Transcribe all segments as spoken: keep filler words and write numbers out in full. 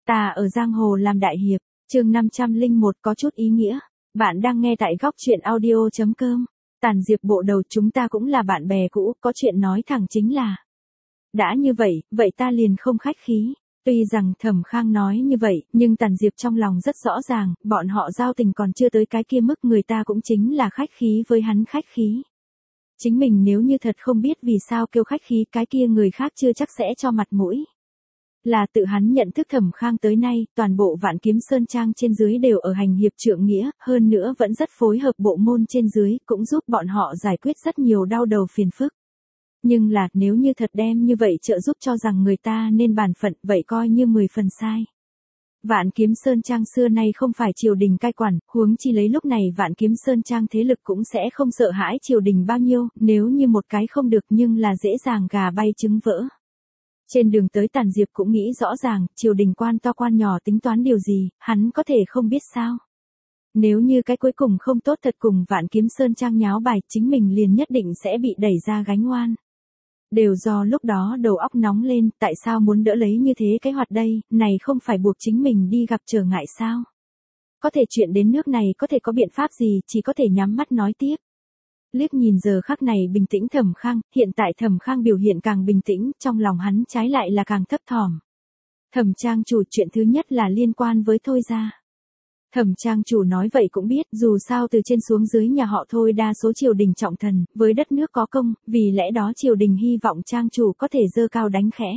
Ta ở giang hồ làm đại hiệp, chương năm trăm lẻ một có chút ý nghĩa. Bạn đang nghe tại góc truyện audio chấm com. Tàn Diệp bộ đầu, chúng ta cũng là bạn bè cũ, có chuyện nói thẳng chính là. Đã như vậy, vậy ta liền không khách khí. Tuy rằng Thẩm Khang nói như vậy, nhưng Tàn Diệp trong lòng rất rõ ràng, bọn họ giao tình còn chưa tới cái kia mức, người ta cũng chính là khách khí với hắn khách khí. Chính mình nếu như thật không biết vì sao kêu khách khí, cái kia người khác chưa chắc sẽ cho mặt mũi. Là tự hắn nhận thức Thẩm Khang tới nay, toàn bộ Vạn Kiếm Sơn Trang trên dưới đều ở hành hiệp trượng nghĩa, hơn nữa vẫn rất phối hợp bộ môn trên dưới, cũng giúp bọn họ giải quyết rất nhiều đau đầu phiền phức. Nhưng là, nếu như thật đem như vậy trợ giúp cho rằng người ta nên bàn phận, vậy coi như mười phần sai. Vạn Kiếm Sơn Trang xưa nay không phải triều đình cai quản, huống chi lấy lúc này Vạn Kiếm Sơn Trang thế lực cũng sẽ không sợ hãi triều đình bao nhiêu, nếu như một cái không được nhưng là dễ dàng gà bay trứng vỡ. Trên đường tới Tàn Diệp cũng nghĩ rõ ràng, triều đình quan to quan nhỏ tính toán điều gì, hắn có thể không biết sao. Nếu như cái cuối cùng không tốt thật cùng Vạn Kiếm Sơn Trang nháo bài, chính mình liền nhất định sẽ bị đẩy ra gánh oan. Đều do lúc đó đầu óc nóng lên, tại sao muốn đỡ lấy như thế cái hoạt đây, này không phải buộc chính mình đi gặp trở ngại sao. Có thể chuyện đến nước này có thể có biện pháp gì, chỉ có thể nhắm mắt nói tiếp. Liếc nhìn giờ khắc này bình tĩnh Thẩm Khang, hiện tại Thẩm Khang biểu hiện càng bình tĩnh, trong lòng hắn trái lại là càng thấp thỏm. Thẩm trang chủ, chuyện thứ nhất là liên quan với Thôi gia. Thẩm trang chủ nói vậy cũng biết, dù sao từ trên xuống dưới nhà họ Thôi đa số triều đình trọng thần, với đất nước có công, vì lẽ đó triều đình hy vọng trang chủ có thể dơ cao đánh khẽ.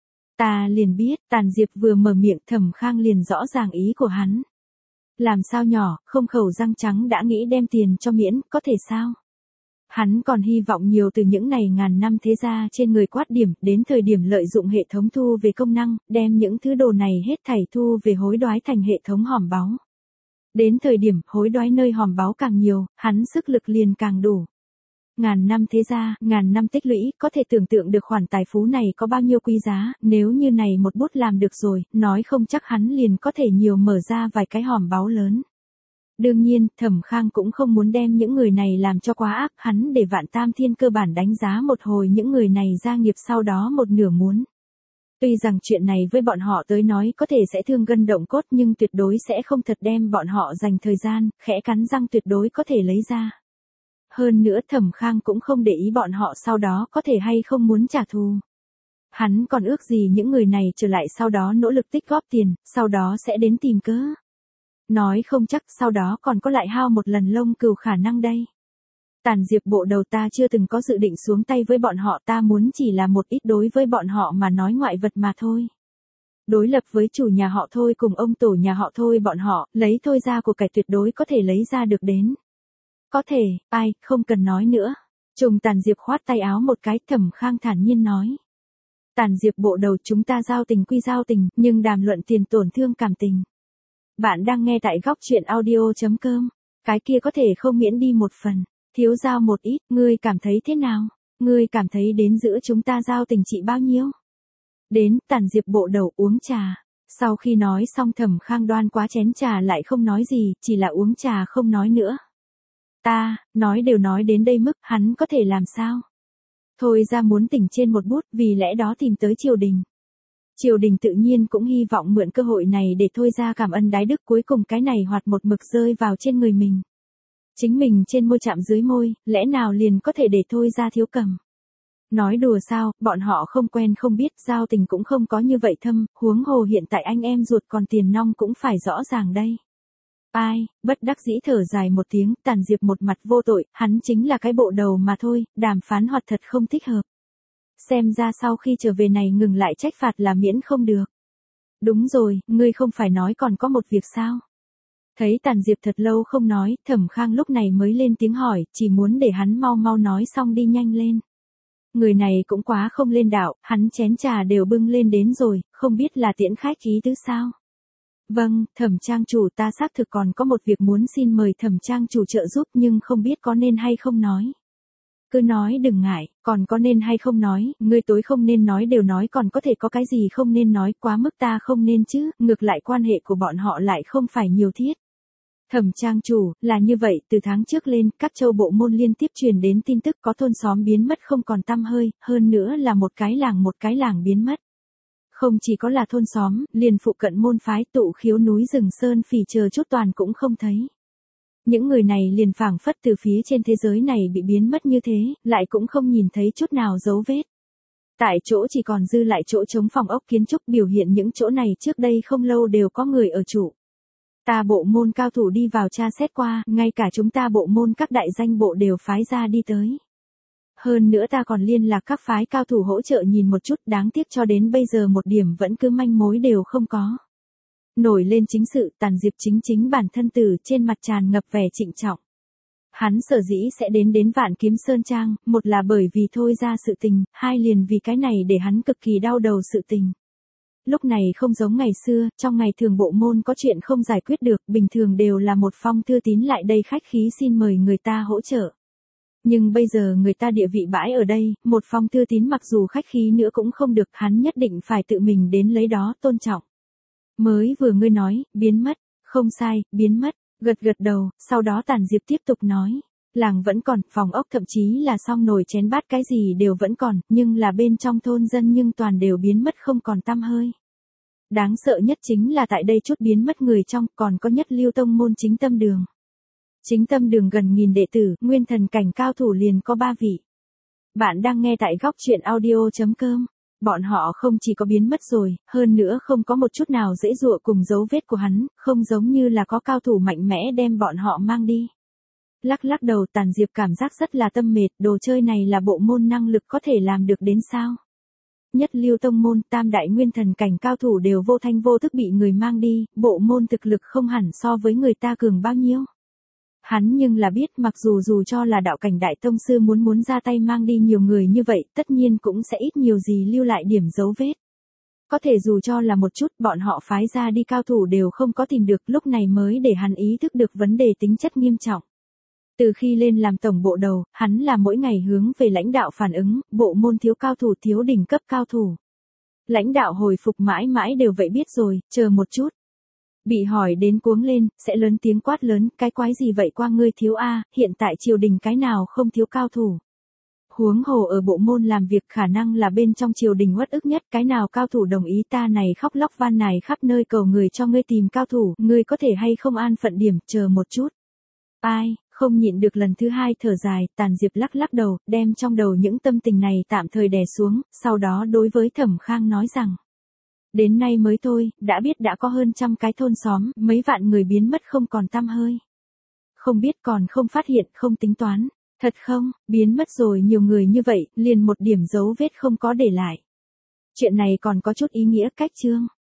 Ta liền biết, Tàn Diệp vừa mở miệng Thẩm Khang liền rõ ràng ý của hắn. Làm sao nhỏ, không khẩu răng trắng đã nghĩ đem tiền cho miễn, có thể sao? Hắn còn hy vọng nhiều từ những này ngàn năm thế gia trên người quát điểm, đến thời điểm lợi dụng hệ thống thu về công năng, đem những thứ đồ này hết thảy thu về hối đoái thành hệ thống hòm báu. Đến thời điểm hối đoái nơi hòm báu càng nhiều, hắn sức lực liền càng đủ. Ngàn năm thế gia, ngàn năm tích lũy, có thể tưởng tượng được khoản tài phú này có bao nhiêu quý giá, nếu như này một bút làm được rồi, nói không chắc hắn liền có thể nhiều mở ra vài cái hòm báu lớn. Đương nhiên, Thẩm Khang cũng không muốn đem những người này làm cho quá ác, hắn để Vạn Tam Thiên cơ bản đánh giá một hồi những người này gia nghiệp sau đó một nửa muốn. Tuy rằng chuyện này với bọn họ tới nói có thể sẽ thương gân động cốt nhưng tuyệt đối sẽ không thật đem bọn họ dành thời gian, khẽ cắn răng tuyệt đối có thể lấy ra. Hơn nữa Thẩm Khang cũng không để ý bọn họ sau đó có thể hay không muốn trả thù. Hắn còn ước gì những người này trở lại sau đó nỗ lực tích góp tiền, sau đó sẽ đến tìm cớ. Nói không chắc sau đó còn có lại hao một lần lông cừu khả năng đây. Tàn Diệp bộ đầu, ta chưa từng có dự định xuống tay với bọn họ, ta muốn chỉ là một ít đối với bọn họ mà nói ngoại vật mà thôi. Đối lập với chủ nhà họ Thôi cùng ông tổ nhà họ Thôi bọn họ, lấy Thôi ra của cải tuyệt đối có thể lấy ra được đến. Có thể, ai, không cần nói nữa. Trùng Tàn Diệp khoát tay áo một cái, Thẩm Khang thản nhiên nói. Tàn Diệp bộ đầu, chúng ta giao tình quy giao tình, nhưng đàm luận tiền tổn thương cảm tình. Bạn đang nghe tại góc truyện audio chấm com. Cái kia có thể không miễn đi một phần, thiếu giao một ít, ngươi cảm thấy thế nào? Ngươi cảm thấy đến giữa chúng ta giao tình trị bao nhiêu? Đến, Tàn Diệp bộ đầu uống trà. Sau khi nói xong Thẩm Khang đoan quá chén trà lại không nói gì, chỉ là uống trà không nói nữa. Ta, nói đều nói đến đây mức, hắn có thể làm sao? Thôi ra muốn tỉnh trên một bút, vì lẽ đó tìm tới triều đình. Triều đình tự nhiên cũng hy vọng mượn cơ hội này để Thôi ra cảm ơn đái đức, cuối cùng cái này hoạt một mực rơi vào trên người mình. Chính mình trên môi chạm dưới môi, lẽ nào liền có thể để Thôi ra thiếu cầm. Nói đùa sao, bọn họ không quen không biết, giao tình cũng không có như vậy thâm, huống hồ hiện tại anh em ruột còn tiền nong cũng phải rõ ràng đây. Ai, bất đắc dĩ thở dài một tiếng, Tàn Diệp một mặt vô tội, hắn chính là cái bộ đầu mà thôi, đàm phán hoạt thật không thích hợp. Xem ra sau khi trở về này ngừng lại trách phạt là miễn không được. Đúng rồi, ngươi không phải nói còn có một việc sao? Thấy Tàn Diệp thật lâu không nói, Thẩm Khang lúc này mới lên tiếng hỏi, chỉ muốn để hắn mau mau nói xong đi nhanh lên. Người này cũng quá không lên đạo, hắn chén trà đều bưng lên đến rồi, không biết là tiễn khách ý tứ sao? Vâng, Thẩm trang chủ, ta xác thực còn có một việc muốn xin mời Thẩm trang chủ trợ giúp nhưng không biết có nên hay không nói. Cứ nói đừng ngại, còn có nên hay không nói, ngươi tối không nên nói đều nói, còn có thể có cái gì không nên nói, quá mức ta không nên chứ, ngược lại quan hệ của bọn họ lại không phải nhiều thiết. Thẩm trang chủ, là như vậy, từ tháng trước lên, các châu bộ môn liên tiếp truyền đến tin tức có thôn xóm biến mất không còn tăm hơi, hơn nữa là một cái làng một cái làng biến mất. Không chỉ có là thôn xóm, liền phụ cận môn phái tụ khiếu núi rừng sơn phỉ chờ chút toàn cũng không thấy. Những người này liền phảng phất từ phía trên thế giới này bị biến mất như thế, lại cũng không nhìn thấy chút nào dấu vết. Tại chỗ chỉ còn dư lại chỗ trống phòng ốc kiến trúc biểu hiện những chỗ này trước đây không lâu đều có người ở trụ. Ta bộ môn cao thủ đi vào tra xét qua, ngay cả chúng ta bộ môn các đại danh bộ đều phái ra đi tới. Hơn nữa ta còn liên lạc các phái cao thủ hỗ trợ nhìn một chút, đáng tiếc cho đến bây giờ một điểm vẫn cứ manh mối đều không có. Nổi lên chính sự, Tàn Diệp chính chính bản thân từ trên mặt tràn ngập vẻ trịnh trọng. Hắn sở dĩ sẽ đến đến Vạn Kiếm Sơn Trang, một là bởi vì thôi ra sự tình, hai liền vì cái này để hắn cực kỳ đau đầu sự tình. Lúc này không giống ngày xưa, trong ngày thường bộ môn có chuyện không giải quyết được, bình thường đều là một phong thư tín lại đây khách khí xin mời người ta hỗ trợ. Nhưng bây giờ người ta địa vị bãi ở đây, một phong thư tín mặc dù khách khí nữa cũng không được, hắn nhất định phải tự mình đến lấy đó tôn trọng. Mới vừa ngươi nói, biến mất, không sai, biến mất, gật gật đầu, sau đó Tàn Diệp tiếp tục nói. Làng vẫn còn, phòng ốc thậm chí là xong nồi chén bát cái gì đều vẫn còn, nhưng là bên trong thôn dân nhưng toàn đều biến mất không còn tăm hơi. Đáng sợ nhất chính là tại đây chút biến mất người trong, còn có nhất lưu tông môn chính tâm đường. Chính tâm đường gần nghìn đệ tử, nguyên thần cảnh cao thủ liền có ba vị. Bạn đang nghe tại góc truyện audio chấm com. Bọn họ không chỉ có biến mất rồi, hơn nữa không có một chút nào dễ dụa cùng dấu vết của hắn, không giống như là có cao thủ mạnh mẽ đem bọn họ mang đi. Lắc lắc đầu, Tàn Diệp cảm giác rất là tâm mệt, đồ chơi này là bộ môn năng lực có thể làm được đến sao? Nhất lưu tông môn, tam đại nguyên thần cảnh cao thủ đều vô thanh vô thức bị người mang đi, bộ môn thực lực không hẳn so với người ta cường bao nhiêu. Hắn nhưng là biết mặc dù dù cho là đạo cảnh đại tông sư muốn muốn ra tay mang đi nhiều người như vậy, tất nhiên cũng sẽ ít nhiều gì lưu lại điểm dấu vết. Có thể dù cho là một chút, bọn họ phái ra đi cao thủ đều không có tìm được, lúc này mới để hắn ý thức được vấn đề tính chất nghiêm trọng. Từ khi lên làm tổng bộ đầu, hắn là mỗi ngày hướng về lãnh đạo phản ứng, bộ môn thiếu cao thủ thiếu đỉnh cấp cao thủ. Lãnh đạo hồi phục mãi mãi đều vậy biết rồi, chờ một chút. Bị hỏi đến cuống lên, sẽ lớn tiếng quát lớn, cái quái gì vậy qua ngươi thiếu a, hiện tại triều đình cái nào không thiếu cao thủ. Huống hồ ở bộ môn làm việc khả năng là bên trong triều đình uất ức nhất, cái nào cao thủ đồng ý ta này khóc lóc van nài khắp nơi cầu người cho ngươi tìm cao thủ, ngươi có thể hay không an phận điểm, chờ một chút. Ai, không nhịn được lần thứ hai thở dài, Tàn Diệp lắc lắc đầu, đem trong đầu những tâm tình này tạm thời đè xuống, sau đó đối với Thẩm Khang nói rằng. Đến nay mới thôi, đã biết đã có hơn trăm cái thôn xóm, mấy vạn người biến mất không còn tăm hơi. Không biết còn không phát hiện, không tính toán. Thật không, biến mất rồi nhiều người như vậy, liền một điểm dấu vết không có để lại. Chuyện này còn có chút ý nghĩa cách chương.